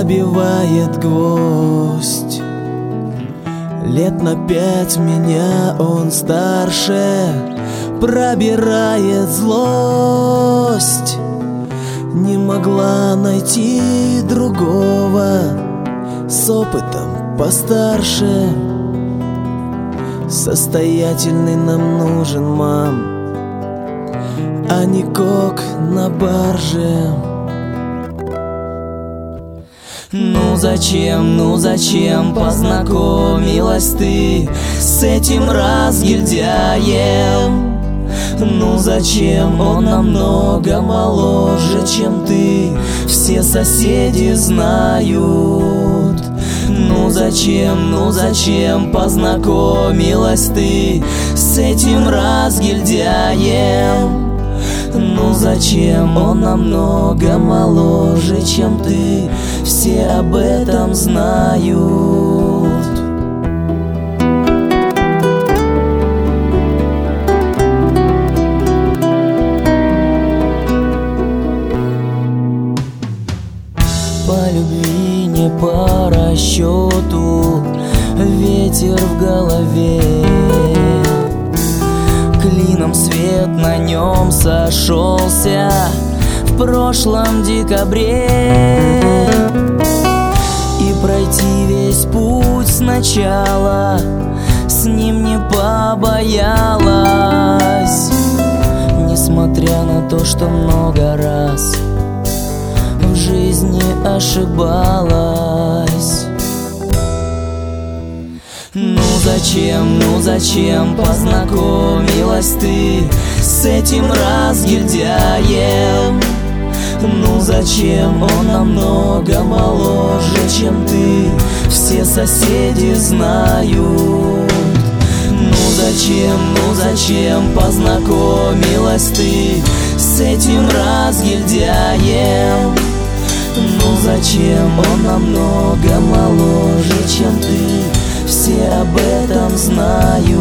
забивает гвоздь. Лет на 5 меня он старше, пробирает злость. Не могла найти другого с опытом постарше. Состоятельный нам нужен, мам, а не кок на барже. Ну зачем познакомилась ты с этим разгильдяем? Ну зачем он намного моложе, чем ты, все соседи знают. Ну зачем познакомилась ты с этим разгильдяем? Ну зачем он намного моложе, чем ты, все об этом знают. По любви, не по расчету, ветер в голове. Клином свет на нем сошелся в прошлом декабре. И пройти весь путь сначала с ним не побоялась, несмотря на то, что много раз в жизни ошибалась. Ну зачем познакомилась ты с этим разгильдяем? Ну зачем он намного моложе, чем ты, все соседи знают. Ну зачем познакомилась ты с этим разгильдяем? Ну зачем он намного моложе, чем ты, все об этом знают.